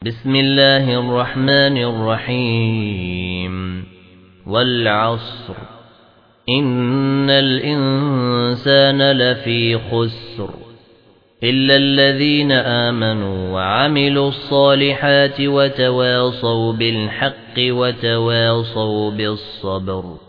بسم الله الرحمن الرحيم والعصر إن الإنسان لفي خسر إلا الذين آمنوا وعملوا الصالحات وتواصوا بالحق وتواصوا بالصبر